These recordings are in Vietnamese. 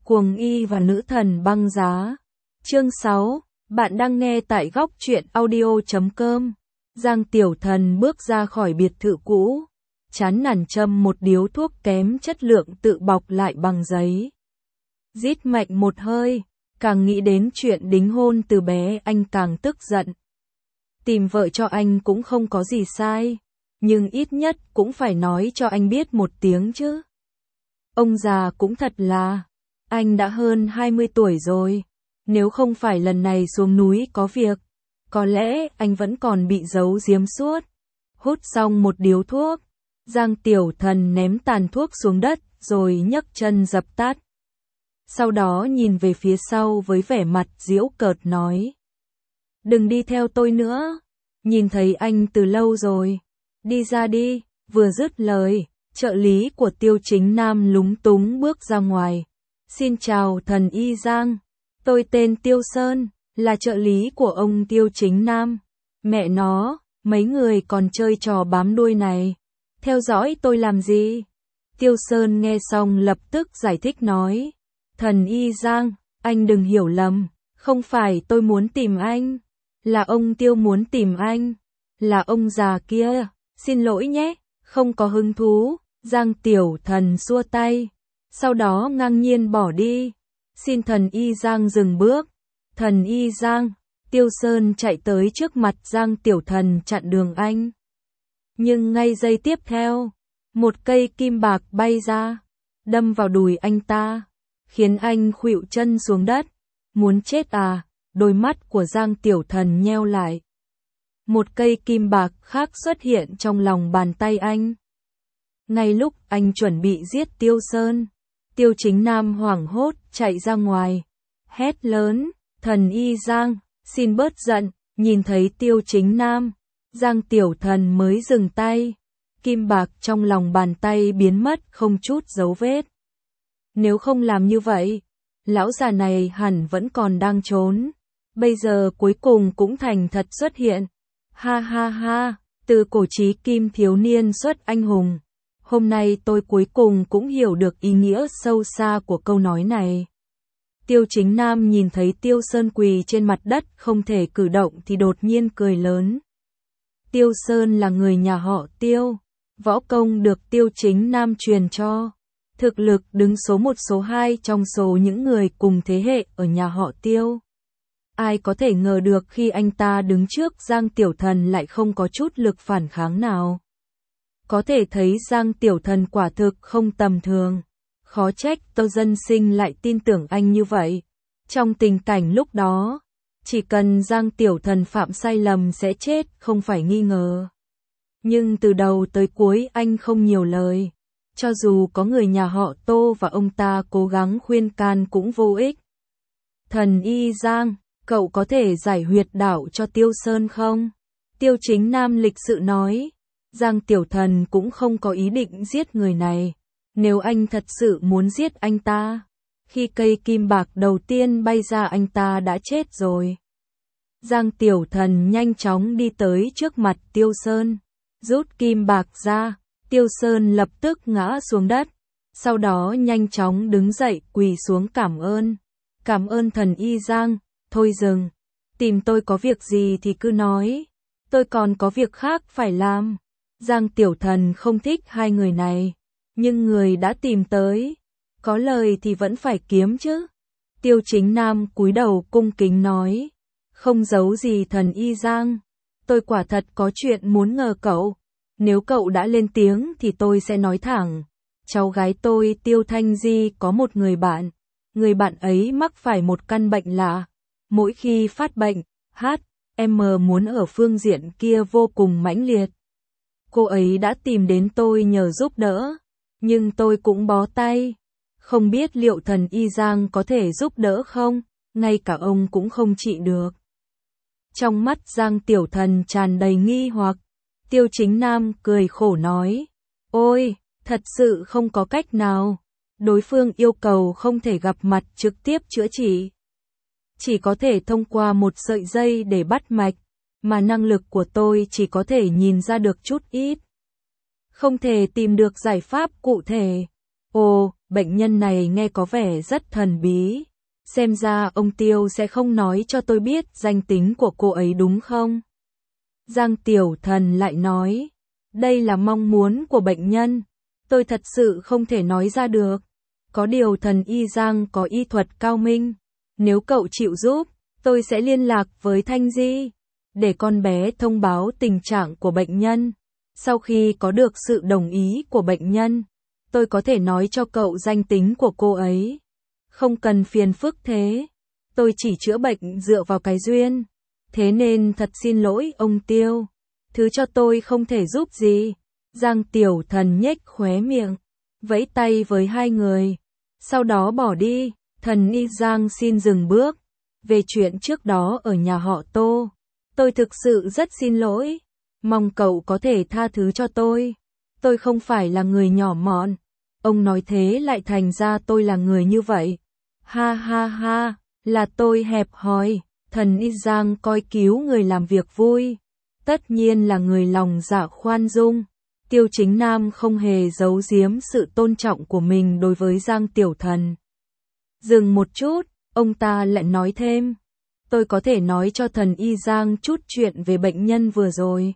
Cuồng y và nữ thần băng giá. Chương 6, bạn đang nghe tại góc truyện audio.com. Giang Tiểu Thần bước ra khỏi biệt thự cũ, chán nản châm một điếu thuốc kém chất lượng tự bọc lại bằng giấy. Rít mạnh một hơi, càng nghĩ đến chuyện đính hôn từ bé anh càng tức giận. Tìm vợ cho anh cũng không có gì sai, nhưng ít nhất cũng phải nói cho anh biết một tiếng chứ. Ông già cũng thật là, anh đã hơn 20 tuổi rồi, nếu không phải lần này xuống núi có việc, có lẽ anh vẫn còn bị giấu giếm suốt. Hút xong một điếu thuốc, Giang Tiểu Thần ném tàn thuốc xuống đất rồi nhấc chân dập tắt. Sau đó nhìn về phía sau với vẻ mặt giễu cợt nói: "Đừng đi theo tôi nữa, nhìn thấy anh từ lâu rồi, đi ra đi." Vừa dứt lời, trợ lý của Tiêu Chính Nam lúng túng bước ra ngoài. "Xin chào thần y Giang, tôi tên Tiêu Sơn, là trợ lý của ông Tiêu Chính Nam." Mẹ nó, mấy người còn chơi trò bám đuôi này, theo dõi tôi làm gì? Tiêu Sơn nghe xong lập tức giải thích nói: "Thần y Giang, anh đừng hiểu lầm, không phải tôi muốn tìm anh, là ông Tiêu muốn tìm anh, là ông già kia, xin lỗi nhé, không có hứng thú." Giang Tiểu Thần xua tay, sau đó ngang nhiên bỏ đi. "Xin thần y Giang dừng bước." "Thần y Giang." Tiêu Sơn chạy tới trước mặt Giang Tiểu Thần chặn đường anh. Nhưng ngay giây tiếp theo, một cây kim bạc bay ra, đâm vào đùi anh ta, khiến anh khuỵu chân xuống đất. "Muốn chết à?" Đôi mắt của Giang Tiểu Thần nheo lại. Một cây kim bạc khác xuất hiện trong lòng bàn tay anh. Ngay lúc anh chuẩn bị giết Tiêu Sơn, Tiêu Chính Nam hoảng hốt chạy ra ngoài, hét lớn: "Thần y Giang, xin bớt giận." Nhìn thấy Tiêu Chính Nam, Giang Tiểu Thần mới dừng tay. Kim bạc trong lòng bàn tay biến mất không chút dấu vết. Nếu không làm như vậy, lão già này hẳn vẫn còn đang trốn. Bây giờ cuối cùng cũng thành thật xuất hiện. Ha ha ha, từ cổ chí kim thiếu niên xuất anh hùng. Hôm nay tôi cuối cùng cũng hiểu được ý nghĩa sâu xa của câu nói này. Tiêu Chính Nam nhìn thấy Tiêu Sơn quỳ trên mặt đất không thể cử động thì đột nhiên cười lớn. Tiêu Sơn là người nhà họ Tiêu, võ công được Tiêu Chính Nam truyền cho, thực lực đứng số 1 số 2 trong số những người cùng thế hệ ở nhà họ Tiêu. Ai có thể ngờ được khi anh ta đứng trước Giang Tiểu Thần lại không có chút lực phản kháng nào. Có thể thấy Giang Tiểu Thần quả thực không tầm thường. Khó trách Tô Dân Sinh lại tin tưởng anh như vậy. Trong tình cảnh lúc đó, chỉ cần Giang Tiểu Thần phạm sai lầm sẽ chết không phải nghi ngờ. Nhưng từ đầu tới cuối anh không nhiều lời. Cho dù có người nhà họ Tô và ông ta cố gắng khuyên can cũng vô ích. "Thần y Giang, cậu có thể giải huyệt đạo cho Tiêu Sơn không?" Tiêu Chính Nam lịch sự nói. Giang Tiểu Thần cũng không có ý định giết người này. Nếu anh thật sự muốn giết anh ta, khi cây kim bạc đầu tiên bay ra anh ta đã chết rồi. Giang Tiểu Thần nhanh chóng đi tới trước mặt Tiêu Sơn, rút kim bạc ra. Tiêu Sơn lập tức ngã xuống đất, sau đó nhanh chóng đứng dậy quỳ xuống cảm ơn. "Cảm ơn thần y Giang." "Thôi dừng, tìm tôi có việc gì thì cứ nói, tôi còn có việc khác phải làm." Giang Tiểu Thần không thích hai người này, nhưng người đã tìm tới, có lời thì vẫn phải kiếm chứ. Tiêu Chính Nam cúi đầu cung kính nói: "Không giấu gì thần y Giang, tôi quả thật có chuyện muốn nhờ cậu. Nếu cậu đã lên tiếng thì tôi sẽ nói thẳng. Cháu gái tôi Tiêu Thanh Di có một người bạn ấy mắc phải một căn bệnh lạ. Mỗi khi phát bệnh, HM muốn ở phương diện kia vô cùng mãnh liệt. Cô ấy đã tìm đến tôi nhờ giúp đỡ, nhưng tôi cũng bó tay. Không biết liệu thần y Giang có thể giúp đỡ không, ngay cả ông cũng không trị được." Trong mắt Giang Tiểu Thần tràn đầy nghi hoặc. Tiêu Chính Nam cười khổ nói: "Ôi, thật sự không có cách nào. Đối phương yêu cầu không thể gặp mặt trực tiếp chữa trị. Chỉ có thể thông qua một sợi dây để bắt mạch, mà năng lực của tôi chỉ có thể nhìn ra được chút ít. Không thể tìm được giải pháp cụ thể." "Ồ, bệnh nhân này nghe có vẻ rất thần bí. Xem ra ông Tiêu sẽ không nói cho tôi biết danh tính của cô ấy đúng không? Giang Tiểu Thần lại nói, đây là mong muốn của bệnh nhân, tôi thật sự không thể nói ra được. Có điều thần y Giang có y thuật cao minh, nếu cậu chịu giúp, tôi sẽ liên lạc với Thanh Di, để con bé thông báo tình trạng của bệnh nhân. Sau khi có được sự đồng ý của bệnh nhân, tôi có thể nói cho cậu danh tính của cô ấy. Không cần phiền phức thế, tôi chỉ chữa bệnh dựa vào cái duyên. Thế nên thật xin lỗi ông Tiêu, thứ cho tôi không thể giúp gì. Giang Tiểu Thần nhếch khóe miệng, vẫy tay với hai người, sau đó bỏ đi. Thần y Giang xin dừng bước. Về chuyện trước đó ở nhà họ Tô, tôi thực sự rất xin lỗi, mong cậu có thể tha thứ cho tôi. Tôi không phải là người nhỏ mọn. Ông nói thế lại thành ra tôi là người như vậy. Ha ha ha, là tôi hẹp hòi. Thần y Giang coi cứu người làm việc vui, tất nhiên là người lòng dạ khoan dung. Tiêu Chính Nam không hề giấu giếm sự tôn trọng của mình đối với Giang Tiểu Thần. Dừng một chút, ông ta lại nói thêm, tôi có thể nói cho thần y Giang chút chuyện về bệnh nhân vừa rồi.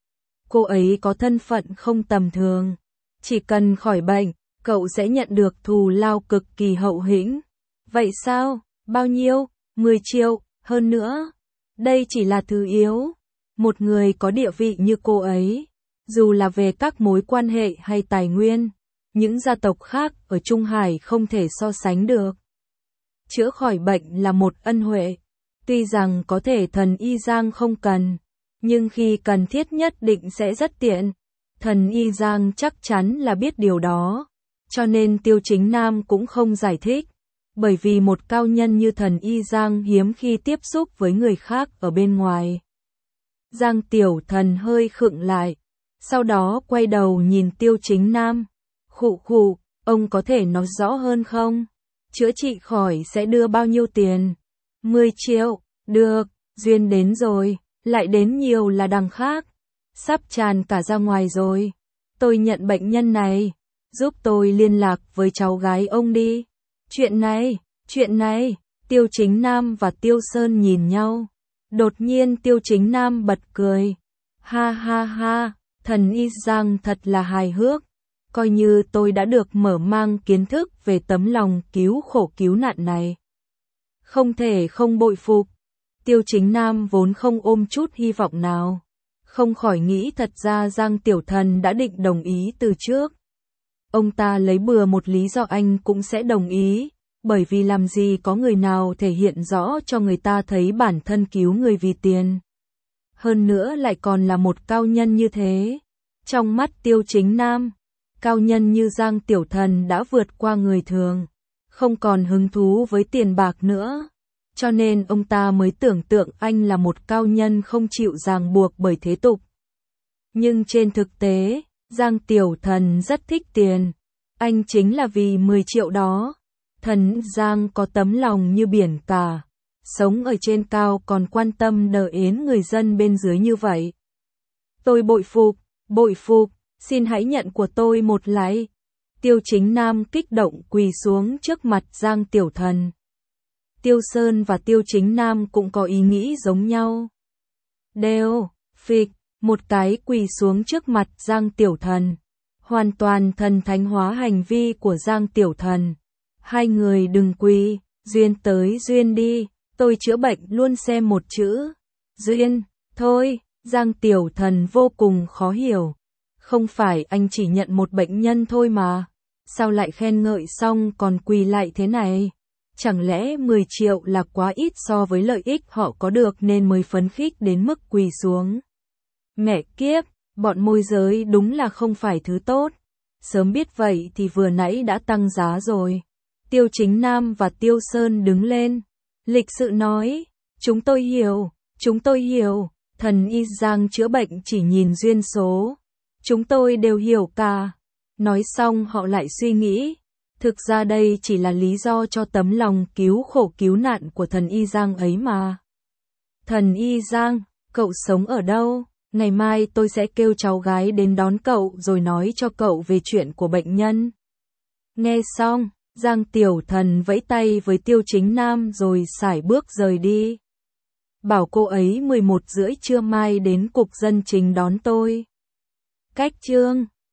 Cô ấy có thân phận không tầm thường, chỉ cần khỏi bệnh, cậu sẽ nhận được thù lao cực kỳ hậu hĩnh. Vậy sao? Bao nhiêu? 10 triệu, hơn nữa. Đây chỉ là thứ yếu. Một người có địa vị như cô ấy, dù là về các mối quan hệ hay tài nguyên, những gia tộc khác ở Trung Hải không thể so sánh được. Chữa khỏi bệnh là một ân huệ, tuy rằng có thể thần y Giang không cần, nhưng khi cần thiết nhất định sẽ rất tiện. Thần y Giang chắc chắn là biết điều đó, cho nên Tiêu Chính Nam cũng không giải thích, bởi vì một cao nhân như thần y Giang hiếm khi tiếp xúc với người khác ở bên ngoài. Giang Tiểu Thần hơi khựng lại, sau đó quay đầu nhìn Tiêu Chính Nam. Khụ khụ, ông có thể nói rõ hơn không? Chữa trị khỏi sẽ đưa bao nhiêu tiền? 10 triệu, được, duyên đến rồi, lại đến nhiều là đằng khác. Sắp tràn cả ra ngoài rồi. Tôi nhận bệnh nhân này, giúp tôi liên lạc với cháu gái ông đi. Chuyện này, Tiêu Chính Nam và Tiêu Sơn nhìn nhau. Đột nhiên Tiêu Chính Nam bật cười. Ha ha ha, thần y Giang thật là hài hước. Coi như tôi đã được mở mang kiến thức về tấm lòng cứu khổ cứu nạn này. Không thể không bội phục. Tiêu Chính Nam vốn không ôm chút hy vọng nào, không khỏi nghĩ thật ra Giang Tiểu Thần đã định đồng ý từ trước. Ông ta lấy bừa một lý do anh cũng sẽ đồng ý, bởi vì làm gì có người nào thể hiện rõ cho người ta thấy bản thân cứu người vì tiền. Hơn nữa lại còn là một cao nhân như thế. Trong mắt Tiêu Chính Nam, cao nhân như Giang Tiểu Thần đã vượt qua người thường, không còn hứng thú với tiền bạc nữa. Cho nên ông ta mới tưởng tượng anh là một cao nhân không chịu ràng buộc bởi thế tục. Nhưng trên thực tế, Giang Tiểu Thần rất thích tiền. Anh chính là vì 10 triệu đó. Thần Giang có tấm lòng như biển cả, sống ở trên cao còn quan tâm đỡ ến người dân bên dưới như vậy. Tôi bội phục, xin hãy nhận của tôi một like. Tiêu Chính Nam kích động quỳ xuống trước mặt Giang Tiểu Thần. Tiêu Sơn và Tiêu Chính Nam cũng có ý nghĩ giống nhau. Đều, phịch, một cái quỳ xuống trước mặt Giang Tiểu Thần, hoàn toàn thần thánh hóa hành vi của Giang Tiểu Thần. Hai người đừng quỳ, duyên tới duyên đi, tôi chữa bệnh luôn xem một chữ. Duyên, thôi, Giang Tiểu Thần vô cùng khó hiểu. Không phải anh chỉ nhận một bệnh nhân thôi mà, sao lại khen ngợi xong còn quỳ lại thế này? Chẳng lẽ 10 triệu là quá ít so với lợi ích họ có được nên mới phấn khích đến mức quỳ xuống? Mẹ kiếp, bọn môi giới đúng là không phải thứ tốt. Sớm biết vậy thì vừa nãy đã tăng giá rồi. Tiêu Chính Nam và Tiêu Sơn đứng lên, lịch sự nói, chúng tôi hiểu, thần y Giang chữa bệnh chỉ nhìn duyên số. Chúng tôi đều hiểu cả. Nói xong họ lại suy nghĩ, thực ra đây chỉ là lý do cho tấm lòng cứu khổ cứu nạn của thần y Giang ấy mà. Thần y Giang, cậu sống ở đâu? Ngày mai tôi sẽ kêu cháu gái đến đón cậu rồi nói cho cậu về chuyện của bệnh nhân. Nghe xong, Giang Tiểu Thần vẫy tay với Tiêu Chính Nam rồi sải bước rời đi. Bảo cô ấy 11 rưỡi trưa mai đến cục dân chính đón tôi. Cách chương